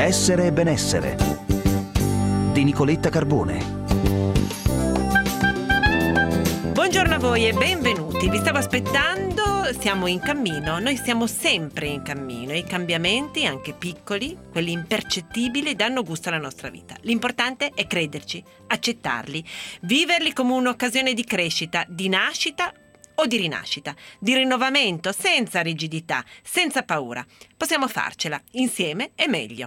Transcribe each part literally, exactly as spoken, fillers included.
Essere e benessere di Nicoletta Carbone. Buongiorno a voi e benvenuti. Vi stavo aspettando, siamo in cammino. Noi siamo sempre in cammino. I cambiamenti, anche piccoli, quelli impercettibili, danno gusto alla nostra vita. L'importante è crederci, accettarli, viverli come un'occasione di crescita, di nascita o di rinascita, di rinnovamento, senza rigidità, senza paura. Possiamo farcela, insieme è meglio.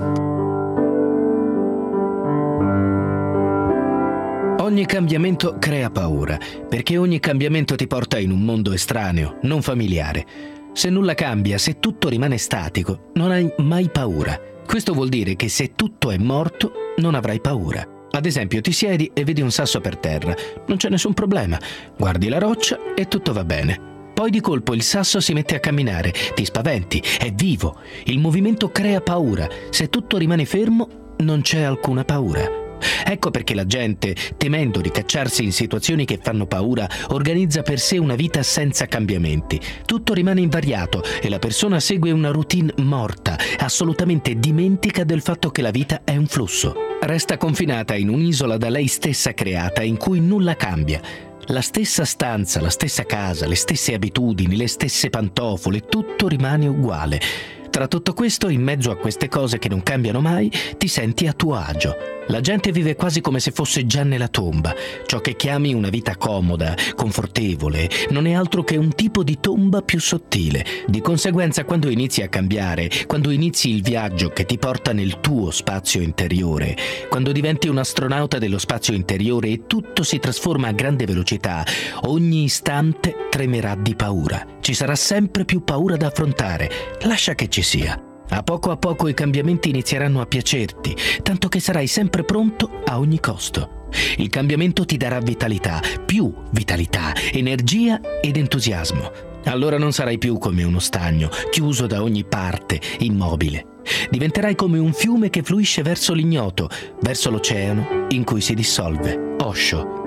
Ogni cambiamento crea paura, perché ogni cambiamento ti porta in un mondo estraneo, non familiare. Se nulla cambia, se tutto rimane statico, non hai mai paura. Questo vuol dire che se tutto è morto, non avrai paura. Ad esempio, ti siedi e vedi un sasso per terra, non c'è nessun problema. Guardi la roccia e tutto va bene. Poi di colpo il sasso si mette a camminare, ti spaventi, è vivo. Il movimento crea paura. Se tutto rimane fermo, non c'è alcuna paura. Ecco perché la gente, temendo di cacciarsi in situazioni che fanno paura, organizza per sé una vita senza cambiamenti. Tutto rimane invariato e la persona segue una routine morta, assolutamente dimentica del fatto che la vita è un flusso. Resta confinata in un'isola da lei stessa creata in cui nulla cambia. La stessa stanza, la stessa casa, le stesse abitudini, le stesse pantofole, tutto rimane uguale. Tra tutto questo, in mezzo a queste cose che non cambiano mai, ti senti a tuo agio. La gente vive quasi come se fosse già nella tomba. Ciò che chiami una vita comoda, confortevole, non è altro che un tipo di tomba più sottile. Di conseguenza, quando inizi a cambiare, quando inizi il viaggio che ti porta nel tuo spazio interiore, quando diventi un astronauta dello spazio interiore e tutto si trasforma a grande velocità, ogni istante tremerà di paura. Ci sarà sempre più paura da affrontare. Lascia che ci sia. A poco a poco i cambiamenti inizieranno a piacerti, tanto che sarai sempre pronto a ogni costo. Il cambiamento ti darà vitalità, più vitalità, energia ed entusiasmo. Allora non sarai più come uno stagno, chiuso da ogni parte, immobile. Diventerai come un fiume che fluisce verso l'ignoto, verso l'oceano in cui si dissolve. Osho.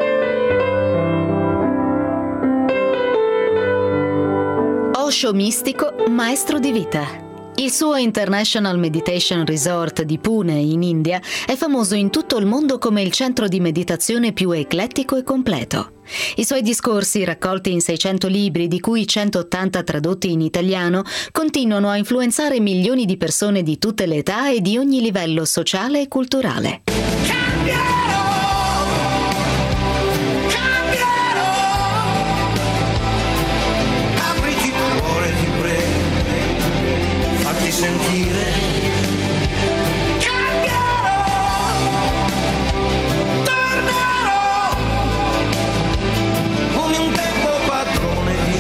Osho mistico, maestro di vita. Il suo International Meditation Resort di Pune, in India, è famoso in tutto il mondo come il centro di meditazione più eclettico e completo. I suoi discorsi, raccolti in seicento libri, di cui centottanta tradotti in italiano, continuano a influenzare milioni di persone di tutte le età e di ogni livello sociale e culturale. Sentire cambierò, tornerò come un tempo padrone di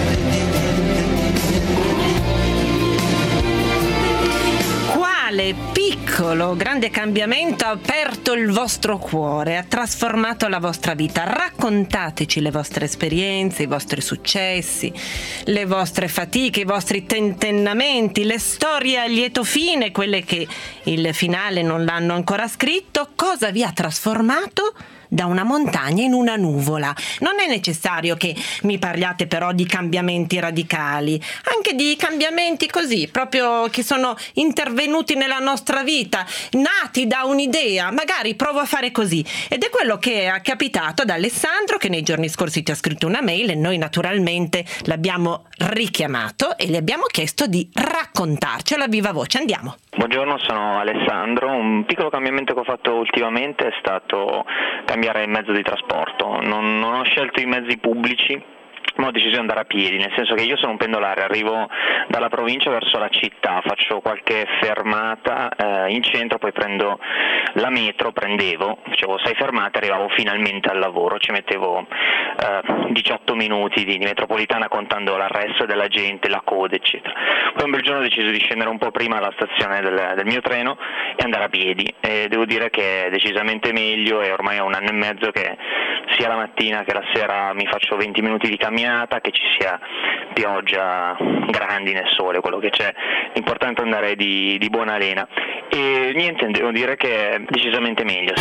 niente. Quale piccolo, grande cambiamento ha aperto il vostro cuore, ha trasformato la vostra vita? Raccontateci le vostre esperienze, i vostri successi, le vostre fatiche, i vostri tentennamenti, le storie a lieto fine, quelle che il finale non l'hanno ancora scritto. Cosa vi ha trasformato da una montagna in una nuvola? Non è necessario che mi parliate però di cambiamenti radicali, anche di cambiamenti così, proprio che sono intervenuti nella nostra vita, nati da un'idea, magari provo a fare così. Ed è quello che è capitato ad Alessandro, che nei giorni scorsi ti ha scritto una mail e noi naturalmente l'abbiamo richiamato e le abbiamo chiesto di raccontarcelo a viva voce. Andiamo. Buongiorno, sono Alessandro. Un piccolo cambiamento che ho fatto ultimamente è stato cambiare il mezzo di trasporto. Non, non ho scelto i mezzi pubblici, ma ho deciso di andare a piedi, nel senso che io sono un pendolare, arrivo dalla provincia verso la città, faccio qualche fermata eh, in centro, poi prendo la metro, prendevo, facevo sei fermate, arrivavo finalmente al lavoro, ci mettevo eh, diciotto minuti di, di metropolitana contando l'arresto della gente, la coda eccetera. Poi un bel giorno ho deciso di scendere un po' prima alla stazione del, del mio treno e andare a piedi, e devo dire che è decisamente meglio, e ormai è un anno e mezzo che sia la mattina che la sera mi faccio venti minuti di camminata, che ci sia pioggia, grandine, sole, quello che c'è, l'importante è andare di, di buona lena. E niente, devo dire che è decisamente meglio.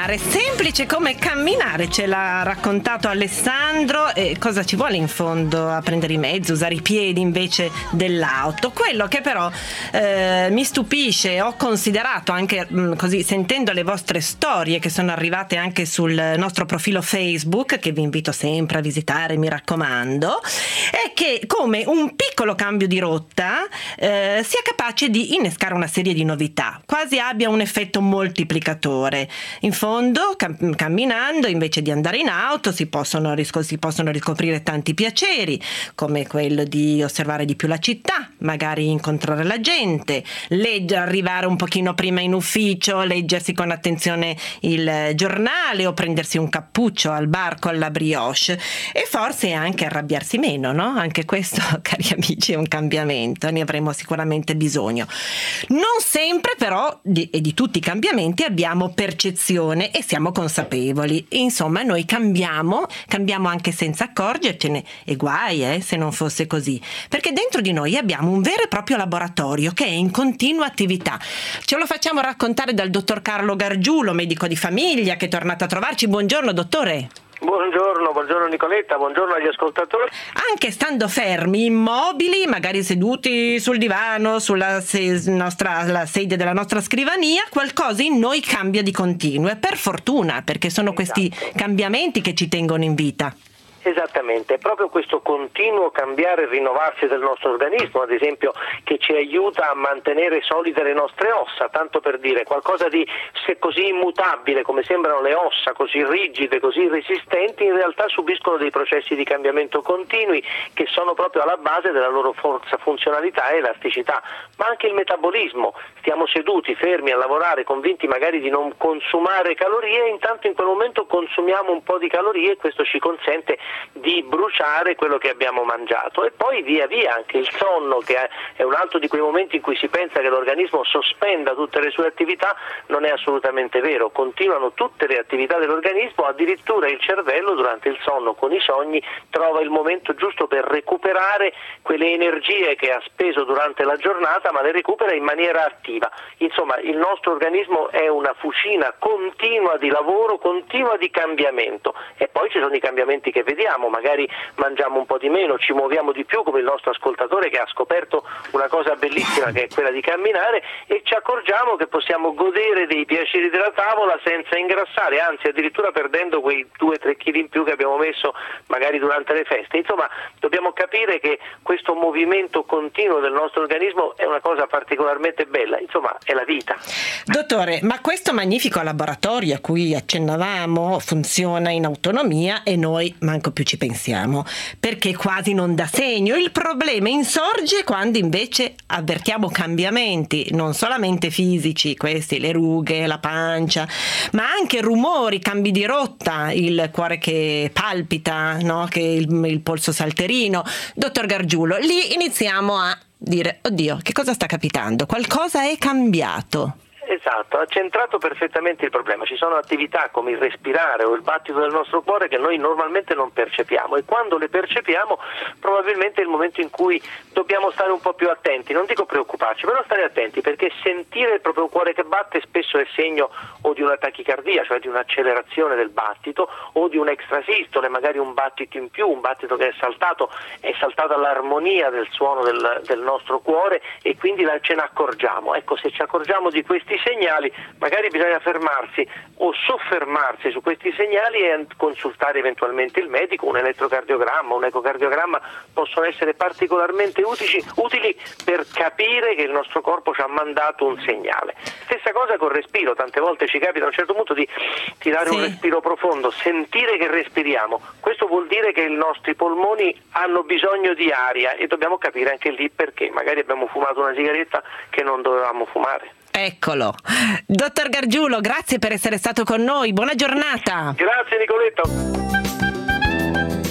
camminare, semplice come camminare, ce l'ha raccontato Alessandro. E cosa ci vuole in fondo a prendere i mezzi, usare i piedi invece dell'auto? Quello che però eh, mi stupisce, ho considerato anche mh, così sentendo le vostre storie che sono arrivate anche sul nostro profilo Facebook, che vi invito sempre a visitare, mi raccomando, è che come un piccolo cambio di rotta eh, sia capace di innescare una serie di novità, quasi abbia un effetto moltiplicatore. In fondo, cam- camminando, invece di andare in auto, si possono, risco- si possono riscoprire tanti piaceri, come quello di osservare di più la città, magari incontrare la gente, leggere, arrivare un pochino prima in ufficio, leggersi con attenzione il giornale o prendersi un cappuccio al bar con la brioche, e forse anche arrabbiarsi meno, no? Anche questo, cari amici, è un cambiamento, ne avremo sicuramente bisogno. Non sempre però di, e di tutti i cambiamenti abbiamo percezione e siamo consapevoli. Insomma, noi cambiamo, cambiamo anche senza accorgercene, e guai eh, se non fosse così, perché dentro di noi abbiamo un vero e proprio laboratorio che è in continua attività. Ce lo facciamo raccontare dal dottor Carlo Gargiulo, medico di famiglia, che è tornato a trovarci. Buongiorno dottore. Buongiorno, buongiorno Nicoletta, buongiorno agli ascoltatori. Anche stando fermi, immobili, magari seduti sul divano, sulla se- nostra, la sedia della nostra scrivania, qualcosa in noi cambia di continuo, e per fortuna, perché sono questi cambiamenti che ci tengono in vita. Esattamente, è proprio questo continuo cambiare e rinnovarsi del nostro organismo, ad esempio, che ci aiuta a mantenere solide le nostre ossa, tanto per dire, qualcosa di se così immutabile come sembrano le ossa, così rigide, così resistenti, in realtà subiscono dei processi di cambiamento continui che sono proprio alla base della loro forza, funzionalità e elasticità, ma anche il metabolismo. Stiamo seduti, fermi a lavorare, convinti magari di non consumare calorie, e intanto in quel momento consumiamo un po' di calorie, e questo ci consente di bruciare quello che abbiamo mangiato. E poi via via anche il sonno, che è un altro di quei momenti in cui si pensa che l'organismo sospenda tutte le sue attività, non è assolutamente vero, continuano tutte le attività dell'organismo, addirittura il cervello durante il sonno con i sogni trova il momento giusto per recuperare quelle energie che ha speso durante la giornata, ma le recupera in maniera attiva. Insomma, il nostro organismo è una fucina continua di lavoro, continua di cambiamento, e poi ci sono i cambiamenti che vediamo, magari mangiamo un po' di meno, ci muoviamo di più, come il nostro ascoltatore che ha scoperto una cosa bellissima che è quella di camminare, e ci accorgiamo che possiamo godere dei piaceri della tavola senza ingrassare, anzi addirittura perdendo quei due tre chili in più che abbiamo messo magari durante le feste. Insomma, dobbiamo capire che questo movimento continuo del nostro organismo è una cosa particolarmente bella, insomma è la vita. Dottore, ma questo magnifico laboratorio a cui accennavamo funziona in autonomia e noi manco più ci pensiamo, perché quasi non dà segno. Il problema insorge quando invece avvertiamo cambiamenti, non solamente fisici, questi, le rughe, la pancia, ma anche rumori, cambi di rotta, il cuore che palpita, no? Che il, il polso salterino. Dottor Gargiulo, lì iniziamo a dire: oddio, che cosa sta capitando? Qualcosa è cambiato. Esatto, ha centrato perfettamente il problema. Ci sono attività come il respirare o il battito del nostro cuore che noi normalmente non percepiamo, e quando le percepiamo probabilmente è il momento in cui dobbiamo stare un po' più attenti, non dico preoccuparci, però stare attenti, perché sentire il proprio cuore che batte spesso è segno o di una tachicardia, cioè di un'accelerazione del battito, o di un'extrasistole, magari un battito in più, un battito che è saltato, è saltata l'armonia del suono del, del nostro cuore, e quindi la, ce ne accorgiamo. Ecco, se ci accorgiamo di questi segnali, magari bisogna fermarsi o soffermarsi su questi segnali e consultare eventualmente il medico. Un elettrocardiogramma, un ecocardiogramma possono essere particolarmente utili, utili per capire che il nostro corpo ci ha mandato un segnale. Stessa cosa col respiro, tante volte ci capita a un certo punto di tirare sì. un respiro profondo, sentire che respiriamo. Questo vuol dire che i nostri polmoni hanno bisogno di aria, e dobbiamo capire anche lì perché. Magari abbiamo fumato una sigaretta che non dovevamo fumare. Eccolo. Dottor Gargiulo, grazie per essere stato con noi. Buona giornata. Grazie Nicoletta.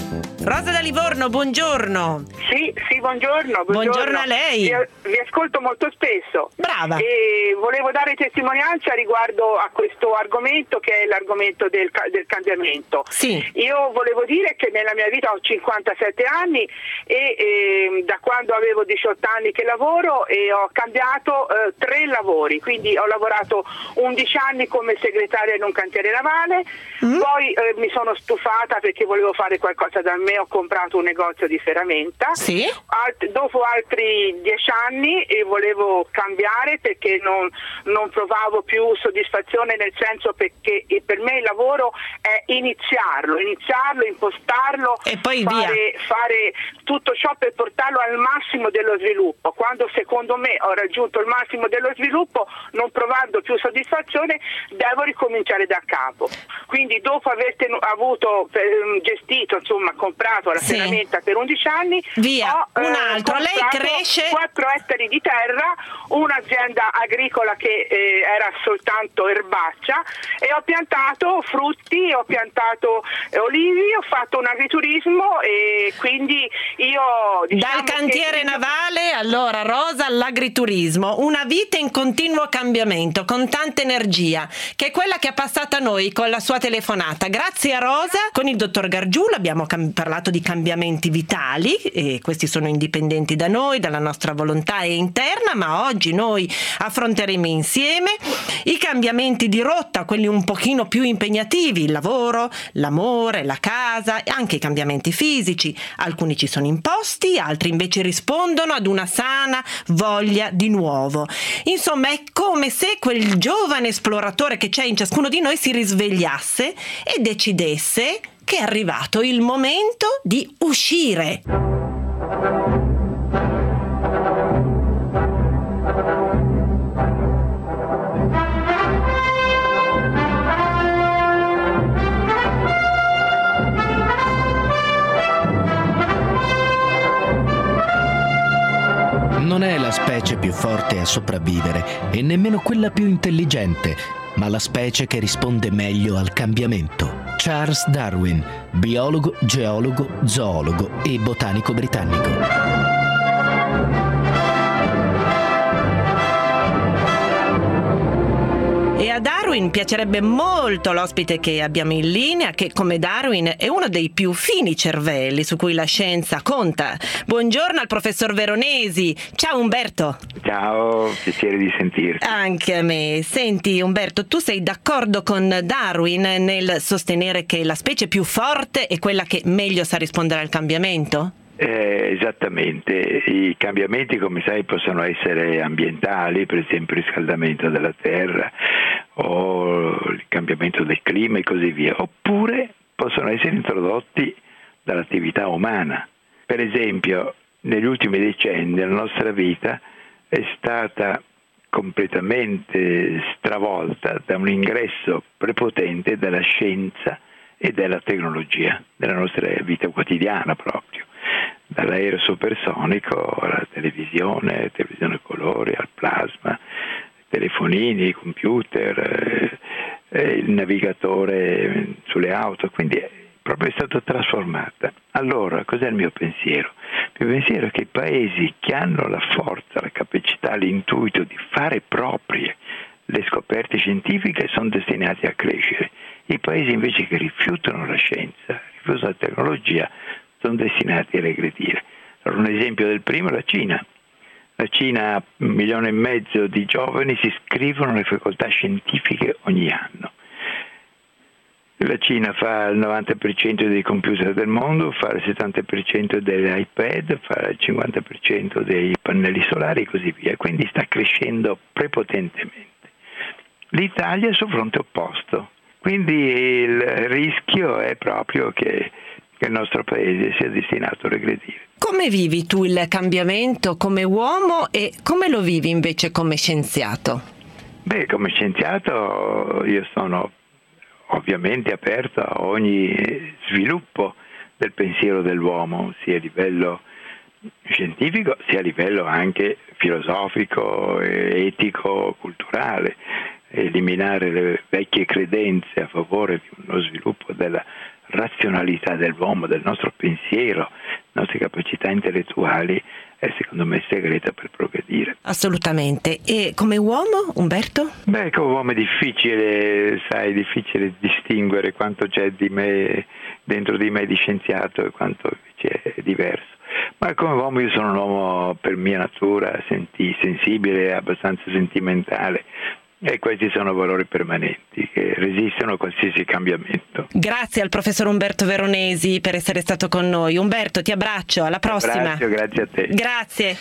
Rosa da Livorno, buongiorno. Sì, sì, buongiorno. Buongiorno, buongiorno a lei. Vi, vi ascolto molto spesso. Brava. E volevo dare testimonianza riguardo a questo argomento, che è l'argomento del, del cambiamento. Sì. Io volevo dire che nella mia vita ho cinquantasette anni e, e da quando avevo diciotto anni che lavoro e ho cambiato eh, tre lavori, quindi ho lavorato undici anni come segretaria in un cantiere navale, mm. poi eh, mi sono stufata perché volevo fare qualcosa da me, ho comprato un negozio di ferramenta. Sì. Alt- dopo altri dieci anni e volevo cambiare perché non, non provavo più soddisfazione, nel senso perché per me il lavoro è iniziarlo, iniziarlo, impostarlo e poi fare, via. fare tutto ciò per portarlo al massimo dello sviluppo. Quando secondo me ho raggiunto il massimo dello sviluppo, non provando più soddisfazione, devo ricominciare da capo. Quindi dopo aver tenu- avuto per, gestito, insomma, comprato la sì. ferramenta per undici anni, via, ho, un eh, altro, lei cresce quattro ettari di terra, un'azienda agricola che eh, era soltanto erbaccia, e ho piantato frutti, ho piantato eh, olivi, ho fatto un agriturismo, e quindi io diciamo dal cantiere che... navale, allora Rosa, all'agriturismo, una vita in continuo cambiamento, con tanta energia, che è quella che ha passato a noi con la sua telefonata. Grazie a Rosa, con il dottor Gargiulo abbiamo cam- parlato di cambiamenti vitali, e questi sono indipendenti da noi, dalla nostra volontà e interna, ma oggi noi affronteremo insieme i cambiamenti di rotta, quelli un pochino più impegnativi, il lavoro, l'amore, la casa, e anche i cambiamenti fisici. Alcuni ci sono imposti, altri invece rispondono ad una sana voglia di nuovo. Insomma, è come se quel giovane esploratore che c'è in ciascuno di noi si risvegliasse e decidesse che è arrivato il momento di uscire. Non è la specie più forte a sopravvivere e nemmeno quella più intelligente, ma la specie che risponde meglio al cambiamento. Charles Darwin, biologo, geologo, zoologo e botanico britannico. E a Darwin piacerebbe molto l'ospite che abbiamo in linea, che come Darwin è uno dei più fini cervelli su cui la scienza conta. Buongiorno al professor Veronesi. Ciao Umberto. Ciao, piacere di sentirti. Anche a me. Senti Umberto, tu sei d'accordo con Darwin nel sostenere che la specie più forte è quella che meglio sa rispondere al cambiamento? Eh, esattamente, i cambiamenti, come sai, possono essere ambientali, per esempio il riscaldamento della terra o il cambiamento del clima e così via, oppure possono essere introdotti dall'attività umana. Per esempio, negli ultimi decenni la nostra vita è stata completamente stravolta da un ingresso prepotente della scienza e della tecnologia nella nostra vita quotidiana proprio. Dall'aereo supersonico alla televisione, televisione a colori, al plasma, telefonini, computer, eh, il navigatore sulle auto, quindi è proprio stato trasformata. Allora, cos'è il mio pensiero? Il mio pensiero è che i paesi che hanno la forza, la capacità, l'intuito di fare proprie le scoperte scientifiche sono destinati a crescere. I paesi invece che rifiutano la scienza, rifiutano la tecnologia, sono destinati a regredire. Allora, un esempio del primo è la Cina. La Cina ha un milione e mezzo di giovani si iscrivono alle facoltà scientifiche ogni anno. La Cina fa il novanta per cento dei computer del mondo, fa il settanta per cento degli iPad, fa il cinquanta per cento dei pannelli solari e così via. Quindi sta crescendo prepotentemente. L'Italia è sul fronte opposto. Quindi il rischio è proprio che che il nostro paese sia destinato a regredire. Come vivi tu il cambiamento come uomo e come lo vivi invece come scienziato? Beh, come scienziato io sono ovviamente aperto a ogni sviluppo del pensiero dell'uomo, sia a livello scientifico sia a livello anche filosofico, etico, culturale. eliminare le vecchie credenze a favore di uno sviluppo della razionalità dell'uomo, del nostro pensiero, delle nostre capacità intellettuali, è secondo me il segreto per progredire. Assolutamente. E come uomo, Umberto? Beh, come uomo è difficile, sai, è difficile distinguere quanto c'è di me, dentro di me di scienziato e quanto invece è diverso. Ma come uomo io sono un uomo per mia natura senti, sensibile, abbastanza sentimentale, e questi sono valori permanenti che resistono a qualsiasi cambiamento. Grazie al professor Umberto Veronesi per essere stato con noi. Umberto, ti abbraccio, alla prossima. Grazie, grazie a te. Grazie.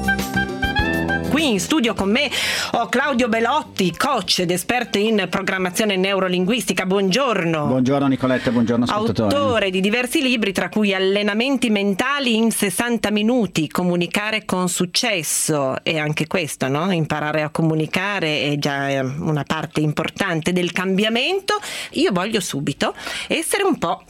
Qui in studio con me ho Claudio Belotti, coach ed esperto in programmazione neurolinguistica. Buongiorno. Buongiorno Nicoletta, buongiorno ascoltatori. Autore di diversi libri, tra cui Allenamenti mentali in sessanta minuti, Comunicare con successo, e anche questo, no? Imparare a comunicare è già una parte importante del cambiamento. Io voglio subito essere un po',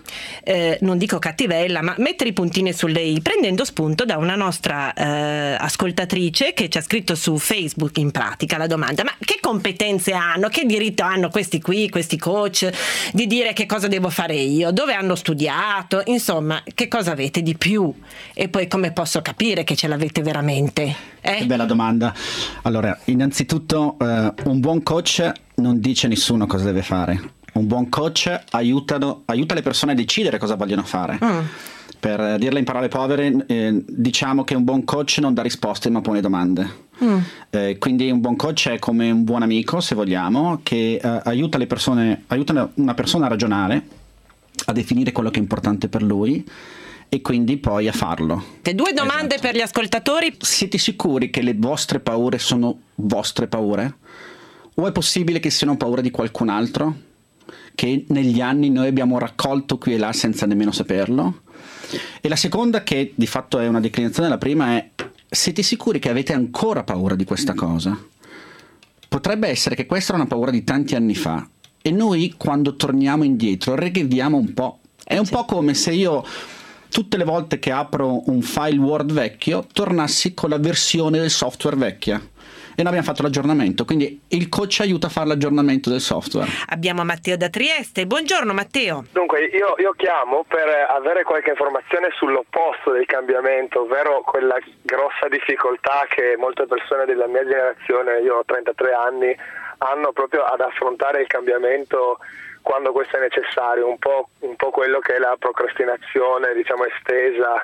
Eh, non dico cattivella, ma mettere i puntini sulle i, prendendo spunto da una nostra eh, ascoltatrice che ci ha scritto su Facebook, in pratica la domanda: ma che competenze hanno, che diritto hanno questi qui, questi coach, di dire che cosa devo fare io, dove hanno studiato, insomma, che cosa avete di più, e poi come posso capire che ce l'avete veramente? Eh? Che bella domanda. Allora, innanzitutto eh, un buon coach non dice a nessuno cosa deve fare. Un buon coach aiutano, aiuta le persone a decidere cosa vogliono fare. Mm. Per dirla in parole povere, eh, diciamo che un buon coach non dà risposte ma pone domande. Mm. Eh, quindi un buon coach è come un buon amico, se vogliamo, che eh, aiuta le persone, aiuta una persona a ragionare, a definire quello che è importante per lui e quindi poi a farlo. Due domande, esatto, per gli ascoltatori. Siete sicuri che le vostre paure sono vostre paure? O è possibile che siano paure di qualcun altro, che negli anni noi abbiamo raccolto qui e là senza nemmeno saperlo? E la seconda, che di fatto è una declinazione della prima, è: siete sicuri che avete ancora paura di questa cosa? Potrebbe essere che questa era una paura di tanti anni fa e noi, quando torniamo indietro, regrediamo un po'. È un po' come se io, tutte le volte che apro un file Word vecchio, tornassi con la versione del software vecchia. E noi abbiamo fatto l'aggiornamento, quindi il coach aiuta a fare l'aggiornamento del software. Abbiamo Matteo da Trieste. Buongiorno Matteo. Dunque io, io chiamo per avere qualche informazione sull'opposto del cambiamento, ovvero quella grossa difficoltà che molte persone della mia generazione, io ho trentatré anni, hanno proprio ad affrontare il cambiamento quando questo è necessario, un po', un po' quello che è la procrastinazione, diciamo, estesa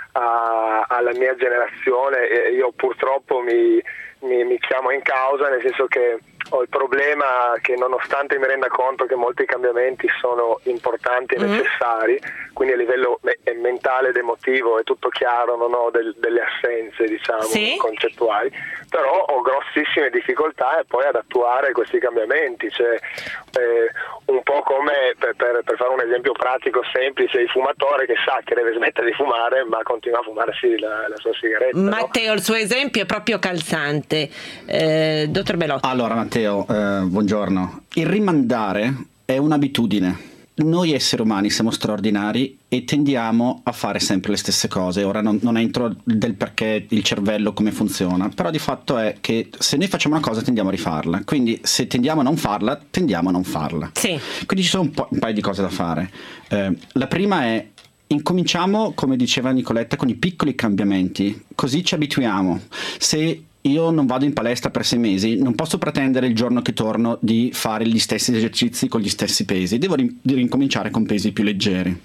a, alla mia generazione. E io purtroppo mi Mi, mi chiamo in causa, nel senso che ho il problema che, nonostante mi renda conto che molti cambiamenti sono importanti e mm-hmm. necessari, quindi a livello me- mentale ed emotivo è tutto chiaro, non ho del, delle assenze, diciamo, sì? concettuali, però ho grossissime difficoltà e poi ad attuare questi cambiamenti, cioè eh, un po' come, per, per, per fare un esempio pratico semplice, il fumatore che sa che deve smettere di fumare ma continua a fumarsi la, la sua sigaretta. Matteo, no? Il suo esempio è proprio calzante. Eh, dottor Belotti. Allora Matteo, eh, buongiorno. Il rimandare è un'abitudine. Noi esseri umani siamo straordinari e tendiamo a fare sempre le stesse cose. Ora non, non entro del perché il cervello come funziona, però di fatto è che se noi facciamo una cosa tendiamo a rifarla, quindi se tendiamo a non farla, tendiamo a non farla. Sì. Quindi ci sono un, po', un paio di cose da fare. Eh, la prima è: incominciamo, come diceva Nicoletta, con i piccoli cambiamenti, così ci abituiamo. Se io non vado in palestra per sei mesi, non posso pretendere il giorno che torno di fare gli stessi esercizi con gli stessi pesi, devo rin- rincominciare con pesi più leggeri.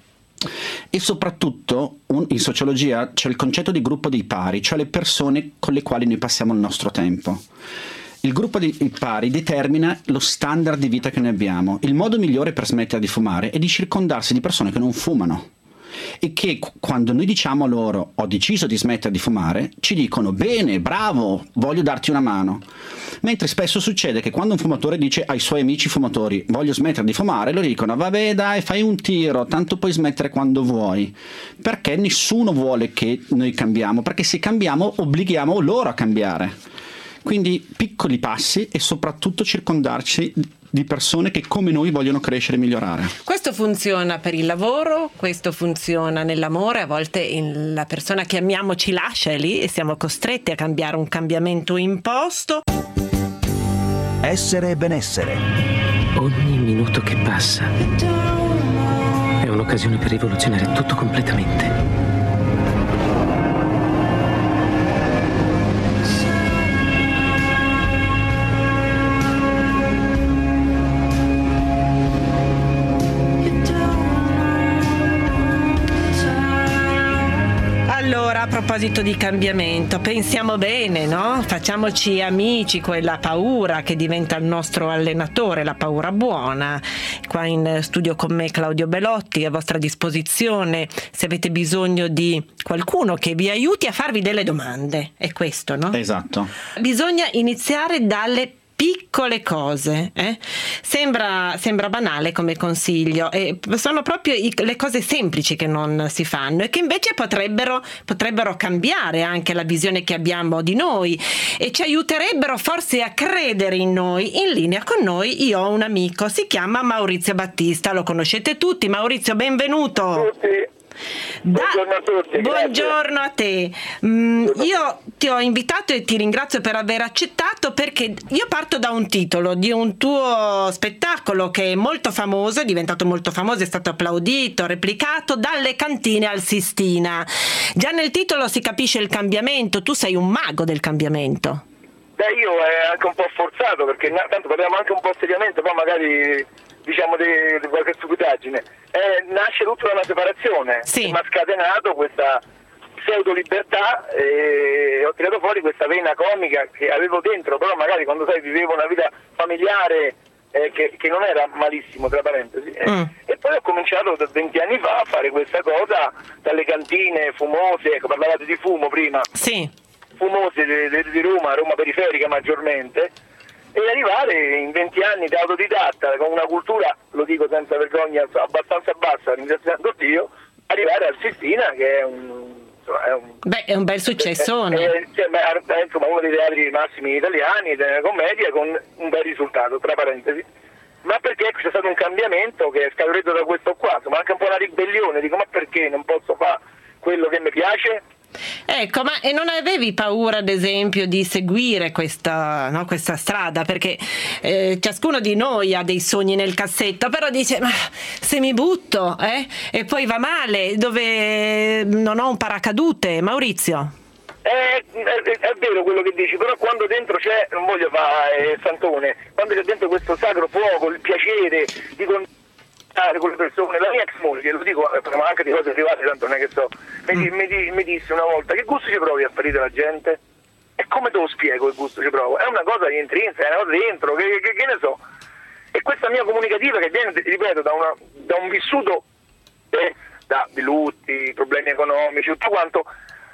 E soprattutto un, in sociologia c'è il concetto di gruppo dei pari, cioè le persone con le quali noi passiamo il nostro tempo. Il gruppo dei pari determina lo standard di vita che noi abbiamo. Il modo migliore per smettere di fumare è di circondarsi di persone che non fumano, e che quando noi diciamo a loro ho deciso di smettere di fumare, ci dicono bene, bravo, voglio darti una mano. Mentre spesso succede che quando un fumatore dice ai suoi amici fumatori voglio smettere di fumare, loro dicono vabbè dai, fai un tiro, tanto puoi smettere quando vuoi. Perché nessuno vuole che noi cambiamo, perché se cambiamo obblighiamo loro a cambiare. Quindi piccoli passi e soprattutto circondarci di persone che come noi vogliono crescere e migliorare. Questo funziona per il lavoro, questo funziona nell'amore. A volte la persona che amiamo ci lascia lì e siamo costretti a cambiare un cambiamento imposto. Essere benessere. Ogni minuto che passa è un'occasione per rivoluzionare tutto completamente. Allora, a proposito di cambiamento, pensiamo bene, no? Facciamoci amici quella paura che diventa il nostro allenatore, la paura buona. Qua in studio con me Claudio Belotti, a vostra disposizione se avete bisogno di qualcuno che vi aiuti a farvi delle domande. È questo, no? Esatto. Bisogna iniziare dalle piccole cose, eh? sembra, sembra banale come consiglio, e sono proprio i, le cose semplici che non si fanno e che invece potrebbero, potrebbero cambiare anche la visione che abbiamo di noi e ci aiuterebbero forse a credere in noi. In linea con noi io ho un amico, si chiama Maurizio Battista, lo conoscete tutti. Maurizio, benvenuto. Tutti. Da- Buongiorno a tutti. Buongiorno a te. Mm, io ti ho invitato e ti ringrazio per aver accettato, perché io parto da un titolo di un tuo spettacolo che è molto famoso, è diventato molto famoso, è stato applaudito, replicato, Dalle cantine al Sistina. Già nel titolo si capisce il cambiamento, tu sei un mago del cambiamento. Beh, io è anche un po' forzato, perché na- tanto parliamo anche un po' seriamente, poi magari diciamo di, di qualche stupidaggine. Eh, nasce tutto da una separazione, Sì. mi ha scatenato questa pseudo libertà e ho tirato fuori questa vena comica che avevo dentro, però magari quando sai vivevo una vita familiare eh, che, che non era malissimo, tra parentesi, eh. Mm. E poi ho cominciato da venti anni fa a fare questa cosa dalle cantine fumose, ecco, parlavate di fumo prima, Sì. fumose di, di, di Roma, Roma periferica maggiormente, e arrivare in venti anni da autodidatta con una cultura, lo dico senza vergogna, abbastanza bassa, ringraziando Dio, arrivare al Sistina, che è un, insomma, è un Beh, è un bel successone. è, è, cioè, è, insomma, uno dei teatri massimi italiani della commedia, con un bel risultato, tra parentesi. Ma perché c'è stato un cambiamento che è scaturito da questo qua, insomma, anche un po' una ribellione, dico ma perché non posso fare quello che mi piace? Ecco, ma e non avevi paura, ad esempio, di seguire questa, no, questa strada? Perché eh, ciascuno di noi ha dei sogni nel cassetto, però dice, ma se mi butto, eh? E poi va male, dove non ho un paracadute, Maurizio? È, è, è vero quello che dici, però quando dentro c'è, non voglio fare eh, santone, quando c'è dentro questo sacro fuoco, il piacere di con con le persone, la mia ex moglie, lo dico ma anche di cose private, tanto non è che so, mi, mi, mi, mi disse una volta: che gusto ci provi a ferire la gente? E come te lo spiego il gusto ci provo? È una cosa intrinseca, è una cosa dentro, che, che, che ne so. E questa mia comunicativa che viene, ripeto, da, una, da un vissuto eh, da lutti, problemi economici, tutto quanto,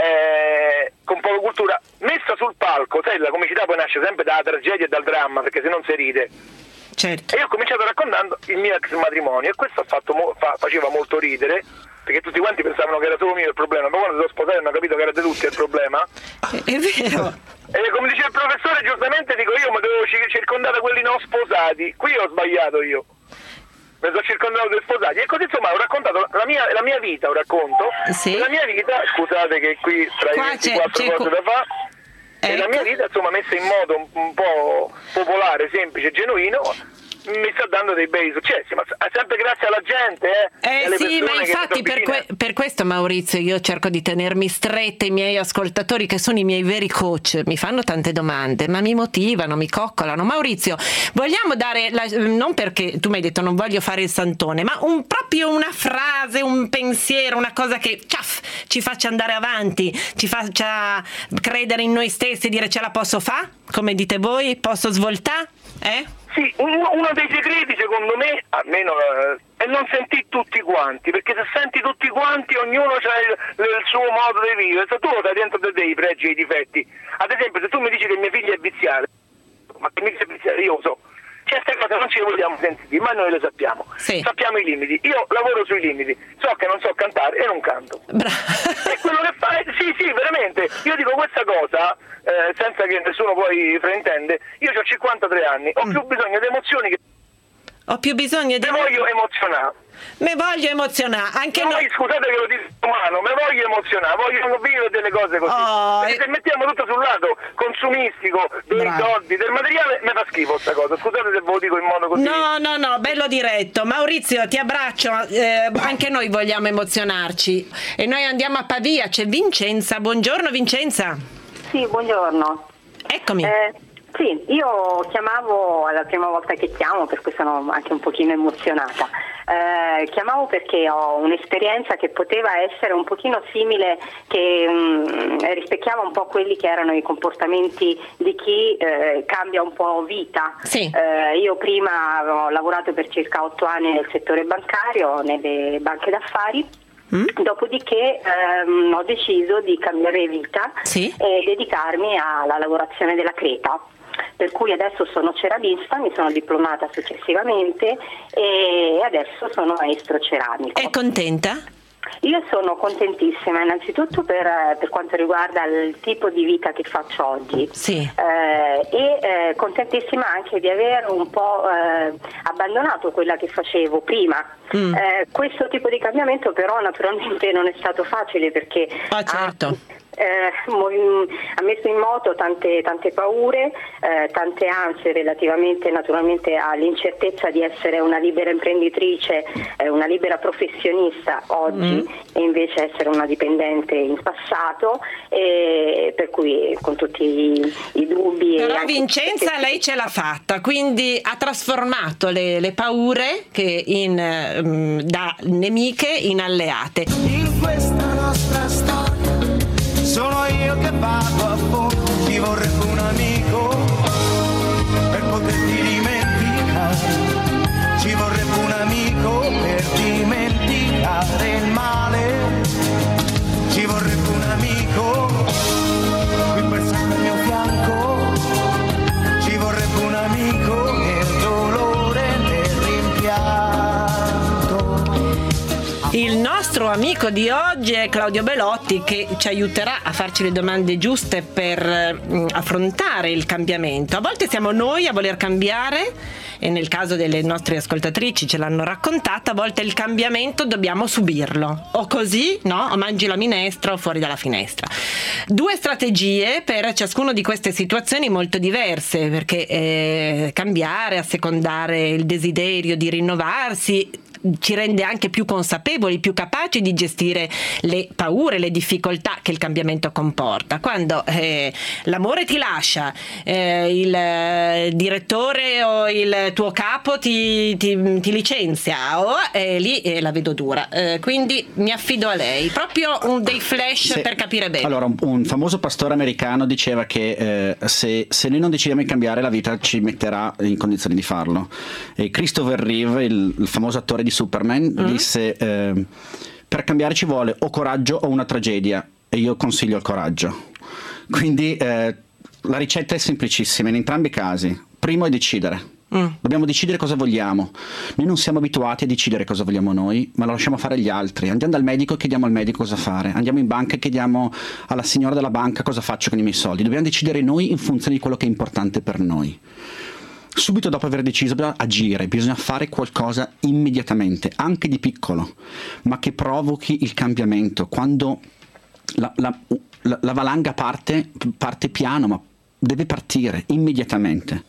eh, con poca cultura, messa sul palco, sai, la comicità poi nasce sempre dalla tragedia e dal dramma, perché se non si ride. Certo. E io ho cominciato raccontando il mio ex matrimonio, e questo ha fatto mo- fa- faceva molto ridere, perché tutti quanti pensavano che era solo mio il problema, ma quando sono sposato hanno capito che era di tutti il problema. È, è vero. E come dice il professore giustamente, dico io mi devo ci- circondare quelli non sposati, qui ho sbagliato io, mi sono circondato dei sposati, e così insomma ho raccontato la mia, la mia vita, ho racconto, Sì. e la mia vita, scusate che qui tra Qua i ventiquattro c'è- c'è cose co- da fare, e la Ecco. mia vita insomma messa in modo un, un po' popolare, semplice, genuino, mi sta dando dei bei successi, ma sempre grazie alla gente, eh, Eh e alle sì, ma persone che infatti si per, avvicinano. que- per questo, Maurizio, io cerco di tenermi stretta i miei ascoltatori, che sono i miei veri coach. Mi fanno tante domande, ma mi motivano, mi coccolano. Maurizio, vogliamo dare, la, non perché tu mi hai detto non voglio fare il santone, ma un, proprio una frase, un pensiero, una cosa che ciaff, ci faccia andare avanti, ci faccia credere in noi stessi, dire ce la posso fare, come dite voi, posso svoltare? Eh? Sì, uno, uno dei segreti secondo me, almeno, eh, è non sentire tutti quanti, perché se senti tutti quanti ognuno ha il, il suo modo di vivere, se tu lo sai dentro di te i pregi e i difetti. Ad esempio, se tu mi dici che mia figlia è viziata, ma che mi dice viziata, io lo so, certe cose non ci vogliamo sentire, ma noi le sappiamo, Sì. sappiamo i limiti, io lavoro sui limiti, so che non so cantare e non canto. Bra- E quello che fai, sì sì, veramente, io dico questa cosa, eh, senza che nessuno poi fraintende, io ho cinquantatré anni, ho Mm. più bisogno di emozioni che... Ho più bisogno di... Me voglio emozionare. Me voglio emozionare, anche noi... noi... Scusate che lo dico umano, me voglio emozionare, voglio vivere delle cose così. Oh, Perché e... se mettiamo tutto sul lato consumistico, dei Bravo. soldi, del materiale, mi fa schifo sta cosa. Scusate se ve lo dico in modo così. No, no, no, bello diretto. Maurizio, ti abbraccio, eh, anche noi vogliamo emozionarci. E noi andiamo a Pavia, c'è Vincenza. Buongiorno Vincenza. Sì, buongiorno. Eccomi. Eh, sì, io chiamavo, è la prima volta che chiamo, per cui sono anche un pochino emozionata. Eh, chiamavo perché ho un'esperienza che poteva essere un pochino simile, che mh, rispecchiava un po' quelli che erano i comportamenti di chi eh, cambia un po' vita. Sì. Eh, io prima ho lavorato per circa otto anni nel settore bancario, nelle banche d'affari. Mm. Dopodiché ehm, ho deciso di cambiare vita, sì, e dedicarmi alla lavorazione della creta, per cui adesso sono ceramista, mi sono diplomata successivamente e adesso sono maestro ceramico. È contenta? Io sono contentissima innanzitutto per, per quanto riguarda il tipo di vita che faccio oggi, sì, eh, e eh, contentissima anche di aver un po' eh, abbandonato quella che facevo prima. Mm. Eh, questo tipo di cambiamento però naturalmente non è stato facile perché ah, certo. ha, eh, ha messo in moto tante, tante paure, eh, tante ansie relativamente naturalmente all'incertezza di essere una libera imprenditrice, eh, una libera professionista oggi, mm. e invece essere una dipendente in passato, e per cui con tutti i, i dubbi. Però e anche Vincenza tutti... lei ce l'ha fatta, quindi ha trasformato le, le paure che in, um, da nemiche in alleate. In questa nostra storia sono io che vado a fondo, ti vorrebbe un amico per poterti dimenticare, ci vorrebbe un amico per dimenticare il male, ci vorrebbe un amico qui per stare al mio fianco, ci vorrebbe un amico nel dolore, nel rimpianto. Il nostro amico di oggi è Claudio Belotti, che ci aiuterà a farci le domande giuste per mh, affrontare il cambiamento. A volte siamo noi a voler cambiare, e nel caso delle nostre ascoltatrici ce l'hanno raccontata, a volte il cambiamento dobbiamo subirlo, o così, no? O mangi la minestra o fuori dalla finestra. Due strategie per ciascuna di queste situazioni molto diverse, perché eh, cambiare, assecondare il desiderio di rinnovarsi ci rende anche più consapevoli, più capaci di gestire le paure, le difficoltà che il cambiamento comporta. Quando eh, l'amore ti lascia, eh, il eh, direttore o il tuo capo ti, ti, ti licenzia, o eh, lì eh, la vedo dura. Eh, quindi mi affido a lei, proprio un dei flash se, per capire bene. Allora, un, un famoso pastore americano diceva che eh, se, se noi non decidiamo di cambiare, la vita ci metterà in condizioni di farlo. E Christopher Reeve, il, il famoso attore di Superman, mm. disse eh, per cambiare ci vuole o coraggio o una tragedia, e io consiglio il coraggio. Quindi eh, la ricetta è semplicissima in entrambi i casi. Primo è decidere. Mm. Dobbiamo decidere cosa vogliamo. Noi non siamo abituati a decidere cosa vogliamo noi, ma lo lasciamo fare agli altri. Andiamo dal medico e chiediamo al medico cosa fare, andiamo in banca e chiediamo alla signora della banca cosa faccio con i miei soldi. Dobbiamo decidere noi in funzione di quello che è importante per noi. Subito dopo aver deciso bisogna agire, bisogna fare qualcosa immediatamente, anche di piccolo, ma che provochi il cambiamento. Quando la, la, la, la valanga parte, parte piano, ma deve partire immediatamente.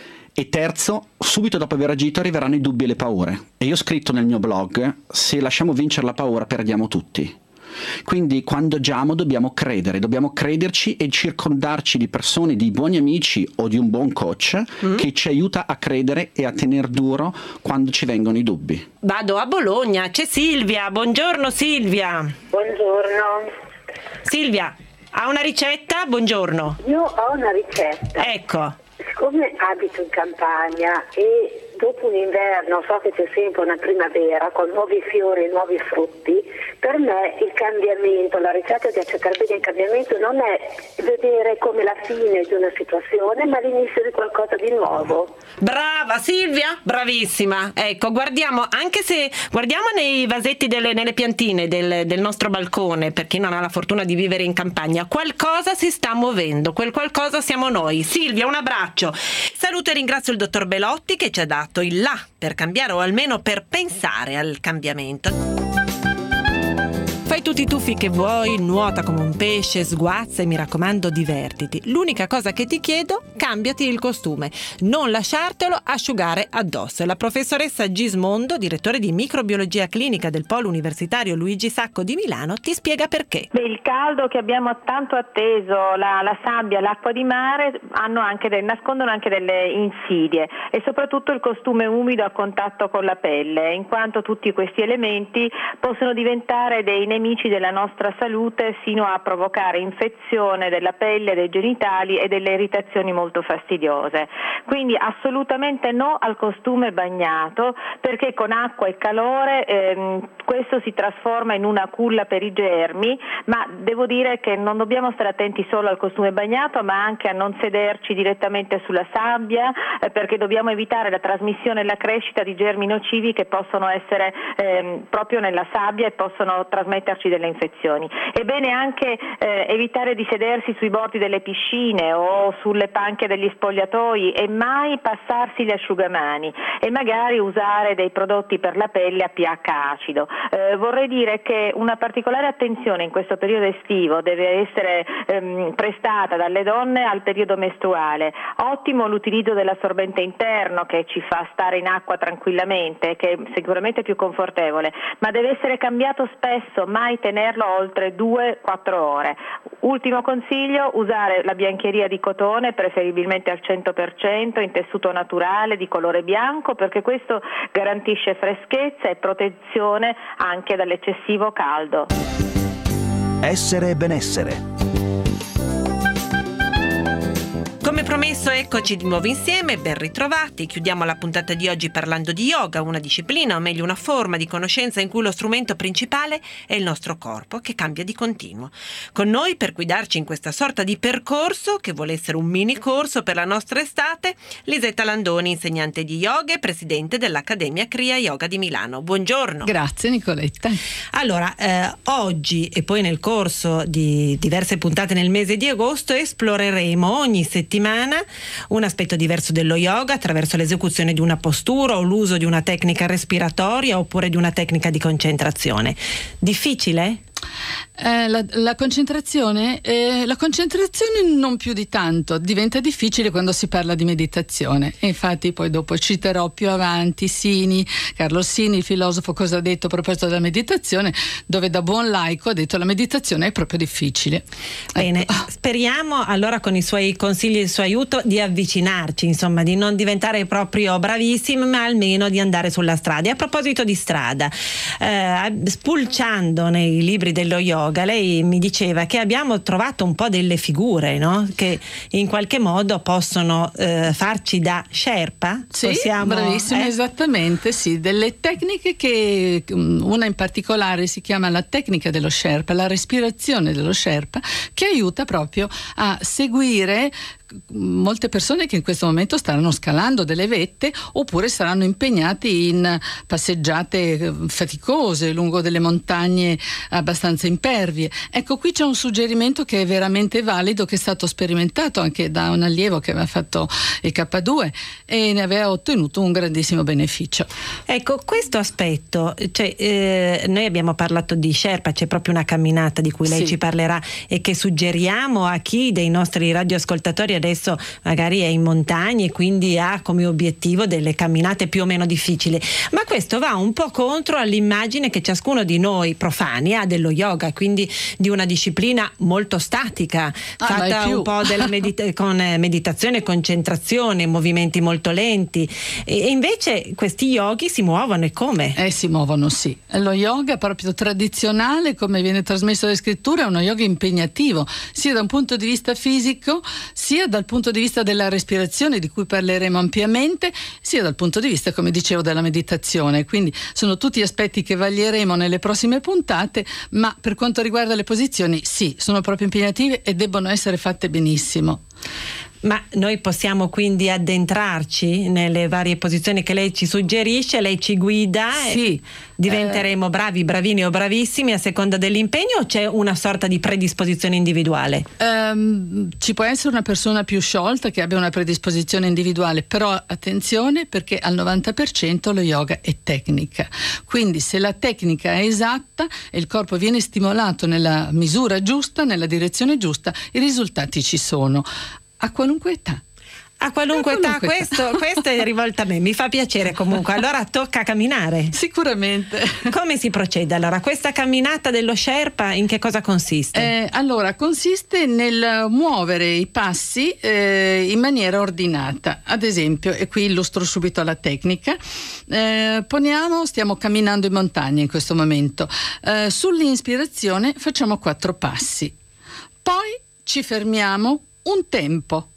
E terzo, subito dopo aver agito arriveranno i dubbi e le paure. E io ho scritto nel mio blog: se lasciamo vincere la paura perdiamo tutti. Quindi quando agiamo dobbiamo credere, dobbiamo crederci e circondarci di persone, di buoni amici o di un buon coach mm. che ci aiuta a credere e a tener duro quando ci vengono i dubbi. Vado a Bologna, c'è Silvia. Buongiorno Silvia. Buongiorno. Silvia, ha una ricetta? Buongiorno. Io ho una ricetta. Ecco. Siccome abito in campagna e dopo un inverno so che c'è sempre una primavera con nuovi fiori e nuovi frutti, per me il cambiamento, la ricetta di accettare bene il cambiamento non è vedere come la fine di una situazione, ma l'inizio di qualcosa di nuovo. Brava Silvia, bravissima. Ecco, guardiamo, anche se guardiamo nei vasetti, delle, nelle piantine del, del nostro balcone, per chi non ha la fortuna di vivere in campagna, qualcosa si sta muovendo, quel qualcosa siamo noi. Silvia, un abbraccio. Saluto e ringrazio il dottor Belotti che ci ha dato trovato il là per cambiare, o almeno per pensare al cambiamento. Fai tutti i tuffi che vuoi, nuota come un pesce, sguazza e mi raccomando divertiti. L'unica cosa che ti chiedo, cambiati il costume, non lasciartelo asciugare addosso. E la professoressa Gismondo, direttore di microbiologia clinica del Polo Universitario Luigi Sacco di Milano, ti spiega perché. Beh, il caldo che abbiamo tanto atteso, la, la sabbia, l'acqua di mare hanno anche del, nascondono anche delle insidie, e soprattutto il costume umido a contatto con la pelle, in quanto tutti questi elementi possono diventare dei nemici della nostra salute, sino a provocare infezione della pelle, dei genitali e delle irritazioni molto fastidiose. Quindi assolutamente no al costume bagnato, perché con acqua e calore ehm, questo si trasforma in una culla per i germi, ma devo dire che non dobbiamo stare attenti solo al costume bagnato, ma anche a non sederci direttamente sulla sabbia, eh, perché dobbiamo evitare la trasmissione e la crescita di germi nocivi che possono essere ehm, proprio nella sabbia e possono trasmetterci delle infezioni. È bene anche eh, evitare di sedersi sui bordi delle piscine o sulle panche degli spogliatoi e mai passarsi gli asciugamani, e magari usare dei prodotti per la pelle a pH acido. Eh, vorrei dire che una particolare attenzione in questo periodo estivo deve essere ehm, prestata dalle donne al periodo mestruale. Ottimo l'utilizzo dell'assorbente interno, che ci fa stare in acqua tranquillamente, che è sicuramente più confortevole, ma deve essere cambiato spesso, mai tenerlo oltre due quattro ore. Ultimo consiglio, usare la biancheria di cotone, preferibilmente al cento per cento, in tessuto naturale di colore bianco, perché questo garantisce freschezza e protezione anche dall'eccessivo caldo. Essere e benessere. Come promesso, eccoci di nuovo insieme, ben ritrovati. Chiudiamo la puntata di oggi parlando di yoga, una disciplina, o meglio una forma di conoscenza in cui lo strumento principale è il nostro corpo, che cambia di continuo. Con noi, per guidarci in questa sorta di percorso, che vuole essere un mini corso per la nostra estate, Lisetta Landoni, insegnante di yoga e presidente dell'Accademia Kriya Yoga di Milano. Buongiorno. Grazie Nicoletta. Allora, eh, oggi e poi nel corso di diverse puntate nel mese di agosto esploreremo ogni settimana un aspetto diverso dello yoga attraverso l'esecuzione di una postura o l'uso di una tecnica respiratoria oppure di una tecnica di concentrazione. Difficile? Eh, la, la concentrazione eh, la concentrazione non più di tanto, diventa difficile quando si parla di meditazione, e infatti poi dopo citerò più avanti Sini, Carlo Sini, il filosofo, cosa ha detto a proposito della meditazione, dove da buon laico ha detto la meditazione è proprio difficile. Bene, ecco. Speriamo allora con i suoi consigli e il suo aiuto di avvicinarci, insomma di non diventare proprio bravissimi, ma almeno di andare sulla strada. E a proposito di strada, eh, spulciando nei libri dello yoga, lei mi diceva che abbiamo trovato un po' delle figure, no? Che in qualche modo possono eh, farci da Sherpa. Sì, Possiamo, bravissima, eh? esattamente, sì, delle tecniche che una in particolare si chiama la tecnica dello Sherpa, la respirazione dello Sherpa, che aiuta proprio a seguire molte persone che in questo momento staranno scalando delle vette oppure saranno impegnati in passeggiate faticose lungo delle montagne abbastanza impervie. Ecco, qui c'è un suggerimento che è veramente valido, che è stato sperimentato anche da un allievo che aveva fatto il K due e ne aveva ottenuto un grandissimo beneficio. Ecco, questo aspetto, cioè, eh, noi abbiamo parlato di Sherpa, c'è proprio una camminata di cui lei sì. ci parlerà e che suggeriamo a chi dei nostri radioascoltatori adesso magari è in montagna e quindi ha come obiettivo delle camminate più o meno difficili, ma questo va un po' contro all'immagine che ciascuno di noi profani ha dello yoga, quindi di una disciplina molto statica, ah, fatta un po' della medita- con meditazione, concentrazione, movimenti molto lenti, e invece questi yogi si muovono, e come? Eh si muovono, sì. Lo yoga proprio tradizionale, come viene trasmesso dalle scritture, è uno yoga impegnativo sia da un punto di vista fisico, sia dal punto di vista della respirazione, di cui parleremo ampiamente, sia dal punto di vista, come dicevo, della meditazione. Quindi sono tutti aspetti che vaglieremo nelle prossime puntate, ma per quanto riguarda le posizioni, sì, sono proprio impegnative e debbono essere fatte benissimo. Ma noi possiamo quindi addentrarci nelle varie posizioni che lei ci suggerisce, lei ci guida sì. e diventeremo eh. bravi, bravini o bravissimi a seconda dell'impegno, o c'è una sorta di predisposizione individuale? Um, ci può essere una persona più sciolta che abbia una predisposizione individuale, però attenzione, perché al novanta per cento lo yoga è tecnica, quindi se la tecnica è esatta e il corpo viene stimolato nella misura giusta, nella direzione giusta, i risultati ci sono a qualunque età. A qualunque, a qualunque età, età. Questo, questo è rivolto a me, mi fa piacere comunque. Allora tocca camminare. Sicuramente. Come si procede? Allora, questa camminata dello Sherpa in che cosa consiste? Eh, allora, consiste nel muovere i passi eh, in maniera ordinata. Ad esempio, e qui illustro subito la tecnica, eh, poniamo, stiamo camminando in montagna in questo momento. Eh, sull'inspirazione facciamo quattro passi. Poi ci fermiamo un tempo.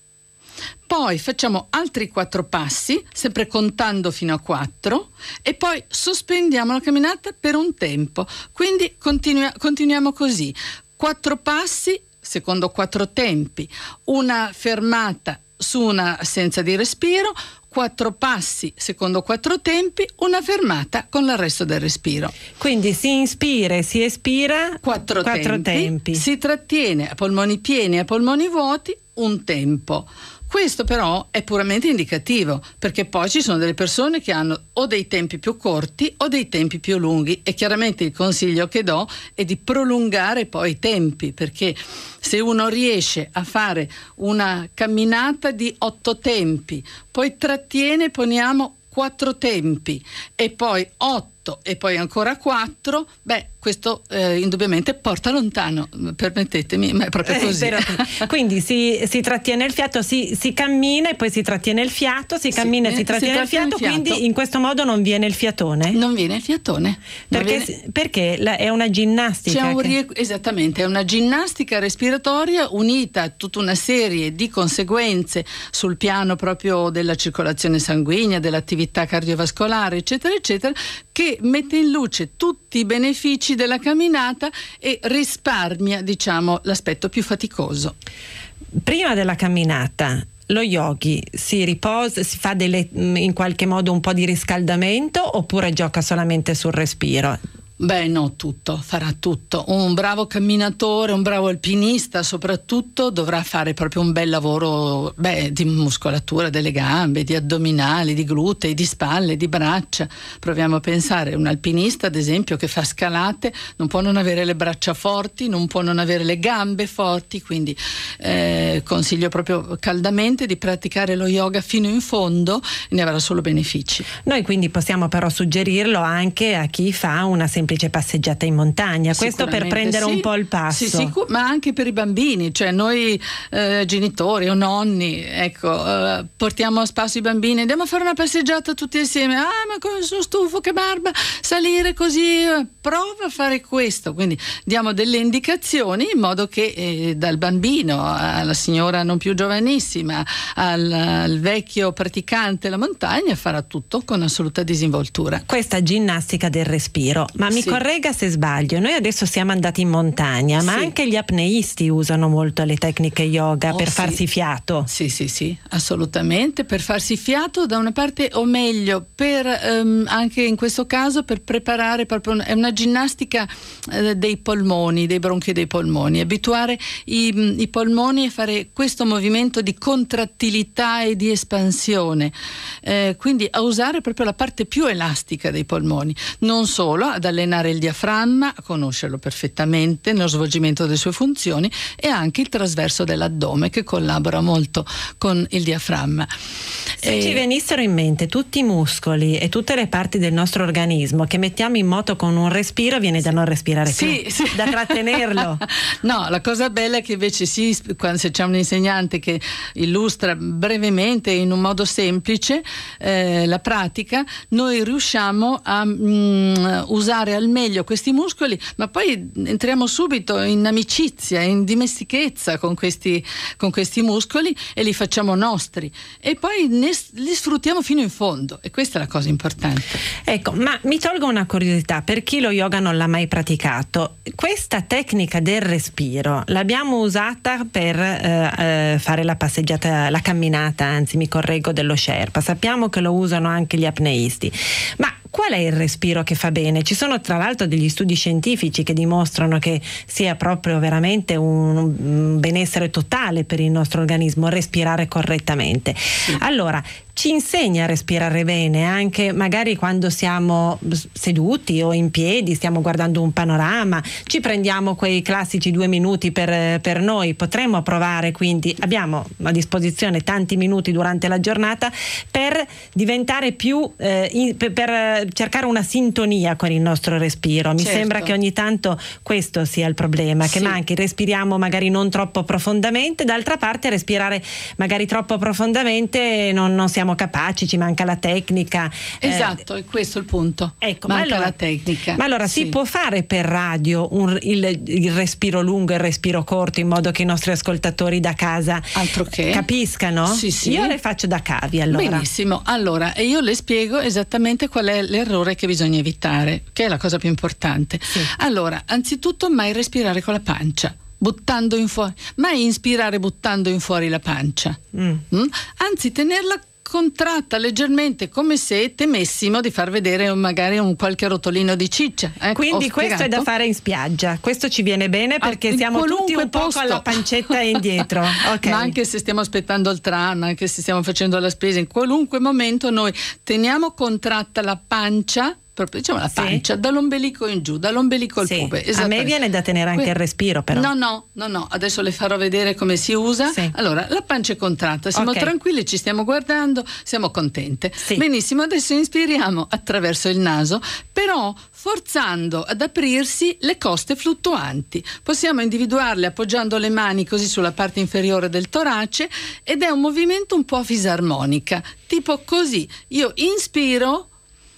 Poi facciamo altri quattro passi, sempre contando fino a quattro, e poi sospendiamo la camminata per un tempo. Quindi continua, continuiamo così: quattro passi secondo quattro tempi, una fermata su una assenza di respiro, quattro passi secondo quattro tempi, una fermata con l'arresto del respiro. Quindi si inspira e si espira quattro, quattro tempi, tempi, si trattiene a polmoni pieni e a polmoni vuoti un tempo. Questo però è puramente indicativo, perché poi ci sono delle persone che hanno o dei tempi più corti o dei tempi più lunghi, e chiaramente il consiglio che do è di prolungare poi i tempi, perché se uno riesce a fare una camminata di otto tempi, poi trattiene, poniamo quattro tempi e poi otto e poi ancora quattro, beh, questo eh, indubbiamente porta lontano, permettetemi, ma è proprio così. Eh, quindi si, si trattiene il fiato, si, si cammina e poi si trattiene il fiato, si cammina sì, e si trattiene, si il, fiato, il fiato, quindi in questo modo non viene il fiatone? Non viene il fiatone. Perché, viene... perché la, è una ginnastica? C'è un che... rie... Esattamente, è una ginnastica respiratoria unita a tutta una serie di conseguenze sul piano proprio della circolazione sanguigna, dell'attività cardiovascolare, eccetera, eccetera, che mette in luce tutti i benefici della camminata e risparmia, diciamo, l'aspetto più faticoso. Prima della camminata lo yogi si riposa, si fa delle, in qualche modo un po' di riscaldamento, oppure gioca solamente sul respiro? Beh, no, tutto, farà tutto. Un bravo camminatore, un bravo alpinista soprattutto, dovrà fare proprio un bel lavoro, beh, di muscolatura delle gambe, di addominali, di glutei, di spalle, di braccia. Proviamo a pensare, un alpinista ad esempio che fa scalate non può non avere le braccia forti, non può non avere le gambe forti, quindi eh, consiglio proprio caldamente di praticare lo yoga fino in fondo, e ne avrà solo benefici. Noi quindi possiamo però suggerirlo anche a chi fa una semplice semplice passeggiata in montagna, questo per prendere sì, un po' il passo. Sì, sicur- ma anche per i bambini, cioè noi eh, genitori o nonni, ecco, eh, portiamo a spasso i bambini, andiamo a fare una passeggiata tutti insieme. Ah, ma come sono stufo, che barba, salire così, prova a fare questo. Quindi diamo delle indicazioni in modo che eh, dal bambino alla signora non più giovanissima al, al vecchio praticante la montagna farà tutto con assoluta disinvoltura. Questa ginnastica del respiro, ma mi sì. corregga se sbaglio, noi adesso siamo andati in montagna, ma sì. anche gli apneisti usano molto le tecniche yoga oh, per sì. farsi fiato. Sì, sì, sì, assolutamente, per farsi fiato da una parte, o meglio, per ehm, anche in questo caso per preparare proprio una, è una ginnastica eh, dei polmoni, dei bronchi e dei polmoni, abituare i, i polmoni a fare questo movimento di contrattilità e di espansione, eh, quindi a usare proprio la parte più elastica dei polmoni, non solo ad allenare il diaframma, a conoscerlo perfettamente nello svolgimento delle sue funzioni, e anche il trasverso dell'addome che collabora molto con il diaframma. Se e... ci venissero in mente tutti i muscoli e tutte le parti del nostro organismo che mettiamo in moto con un respiro, viene da non respirare sì, più, sì. da trattenerlo. No, la cosa bella è che invece sì, quando se c'è un insegnante che illustra brevemente in un modo semplice eh, la pratica, noi riusciamo a mh, usare al meglio questi muscoli, ma poi entriamo subito in amicizia, in dimestichezza con questi, con questi muscoli e li facciamo nostri e poi ne, li sfruttiamo fino in fondo, e questa è la cosa importante. Ecco, ma mi tolgo una curiosità, per chi lo yoga non l'ha mai praticato, questa tecnica del respiro l'abbiamo usata per eh, eh, fare la passeggiata, la camminata, anzi mi correggo, dello Sherpa, sappiamo che lo usano anche gli apneisti, ma qual è il respiro che fa bene? Ci sono tra l'altro degli studi scientifici che dimostrano che sia proprio veramente un benessere totale per il nostro organismo respirare correttamente. Sì. Allora, ci insegna a respirare bene anche magari quando siamo seduti o in piedi, stiamo guardando un panorama, ci prendiamo quei classici due minuti per, per noi, potremmo provare, quindi abbiamo a disposizione tanti minuti durante la giornata per diventare più, eh, in, per, per cercare una sintonia con il nostro respiro. Mi certo. sembra che ogni tanto questo sia il problema, che sì. manchi, respiriamo magari non troppo profondamente, d'altra parte respirare magari troppo profondamente non, non siamo capaci, ci manca la tecnica. Esatto, eh, è questo il punto. Ecco, manca ma allora, la tecnica. Ma allora sì. si può fare per radio un, il, il respiro lungo e il respiro corto in modo che i nostri ascoltatori da casa Altro che. capiscano? Sì, sì. Io le faccio da cavi allora. Benissimo, allora e io le spiego esattamente qual è l'errore che bisogna evitare, che è la cosa più importante. Sì. Allora, anzitutto mai respirare con la pancia, buttando in fuori, mai inspirare buttando in fuori la pancia, mm. Mm? anzi tenerla contratta leggermente, come se temessimo di far vedere un, magari un qualche rotolino di ciccia. Ecco, quindi questo è da fare in spiaggia, questo ci viene bene perché ah, siamo tutti un poco alla pancetta indietro. Okay. Ma anche se stiamo aspettando il tram, anche se stiamo facendo la spesa, in qualunque momento noi teniamo contratta la pancia, proprio diciamo la pancia, sì. dall'ombelico in giù, dall'ombelico al sì. pube. A me viene da tenere anche que- il respiro, però. No, no, no, no, adesso le farò vedere come si usa. Sì. Allora, la pancia è contratta, siamo okay. tranquilli, ci stiamo guardando, siamo contente. Sì. Benissimo, adesso inspiriamo attraverso il naso, però forzando ad aprirsi le coste fluttuanti. Possiamo individuarle appoggiando le mani così sulla parte inferiore del torace ed è un movimento un po' a fisarmonica, tipo così. Io inspiro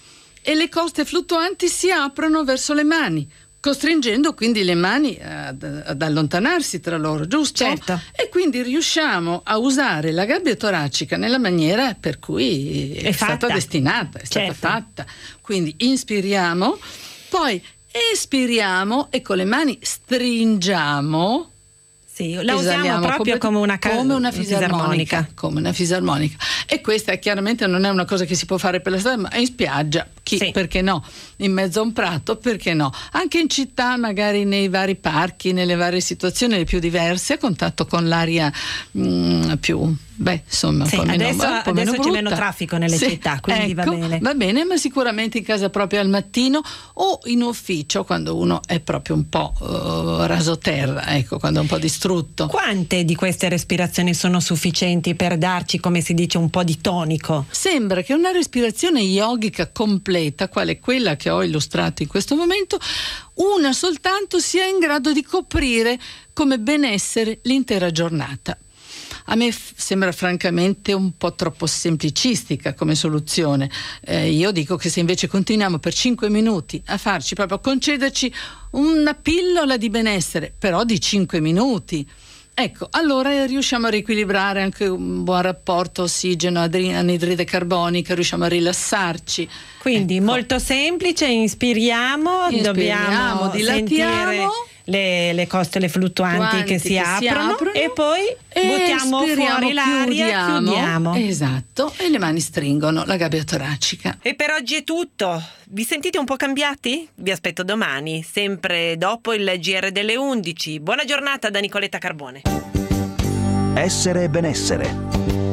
e le coste fluttuanti si aprono verso le mani, costringendo quindi le mani ad, ad allontanarsi tra loro, giusto? Certo. E quindi riusciamo a usare la gabbia toracica nella maniera per cui è, è stata destinata, è certo. stata fatta. Quindi inspiriamo, poi espiriamo e con le mani stringiamo. Sì, la usiamo proprio come una, ca- come una fisarmonica, fisarmonica. Come una fisarmonica. E questa chiaramente non è una cosa che si può fare per la strada, ma in spiaggia, chi, sì. perché no? In mezzo a un prato, perché no? Anche in città, magari nei vari parchi, nelle varie situazioni le più diverse, a contatto con l'aria mh, più... Beh, insomma, un sì, po' meno, adesso, un po' adesso meno c'è meno traffico nelle sì, città, quindi ecco, va bene. Va bene, ma sicuramente in casa proprio al mattino o in ufficio quando uno è proprio un po' uh, rasoterra, ecco, quando è un po' distrutto. Quante di queste respirazioni sono sufficienti per darci, come si dice, un po' di tonico? Sembra che una respirazione yogica completa, quale quella che ho illustrato in questo momento, una soltanto sia in grado di coprire come benessere l'intera giornata. A me f- sembra francamente un po' troppo semplicistica come soluzione. Eh, io dico che se invece continuiamo per cinque minuti a farci proprio, a concederci una pillola di benessere, però di cinque minuti, ecco, allora riusciamo a riequilibrare anche un buon rapporto ossigeno-anidride carbonica, riusciamo a rilassarci. Quindi ecco. molto semplice, inspiriamo, inspiriamo dobbiamo dilatiamo, sentire le, le costole fluttuanti che, si, che aprono, si aprono e poi e buttiamo fuori l'aria, chiudiamo, chiudiamo. Esatto, e le mani stringono la gabbia toracica. E per oggi è tutto. Vi sentite un po' cambiati? Vi aspetto domani, sempre dopo il G R delle undici. Buona giornata da Nicoletta Carbone. Essere benessere.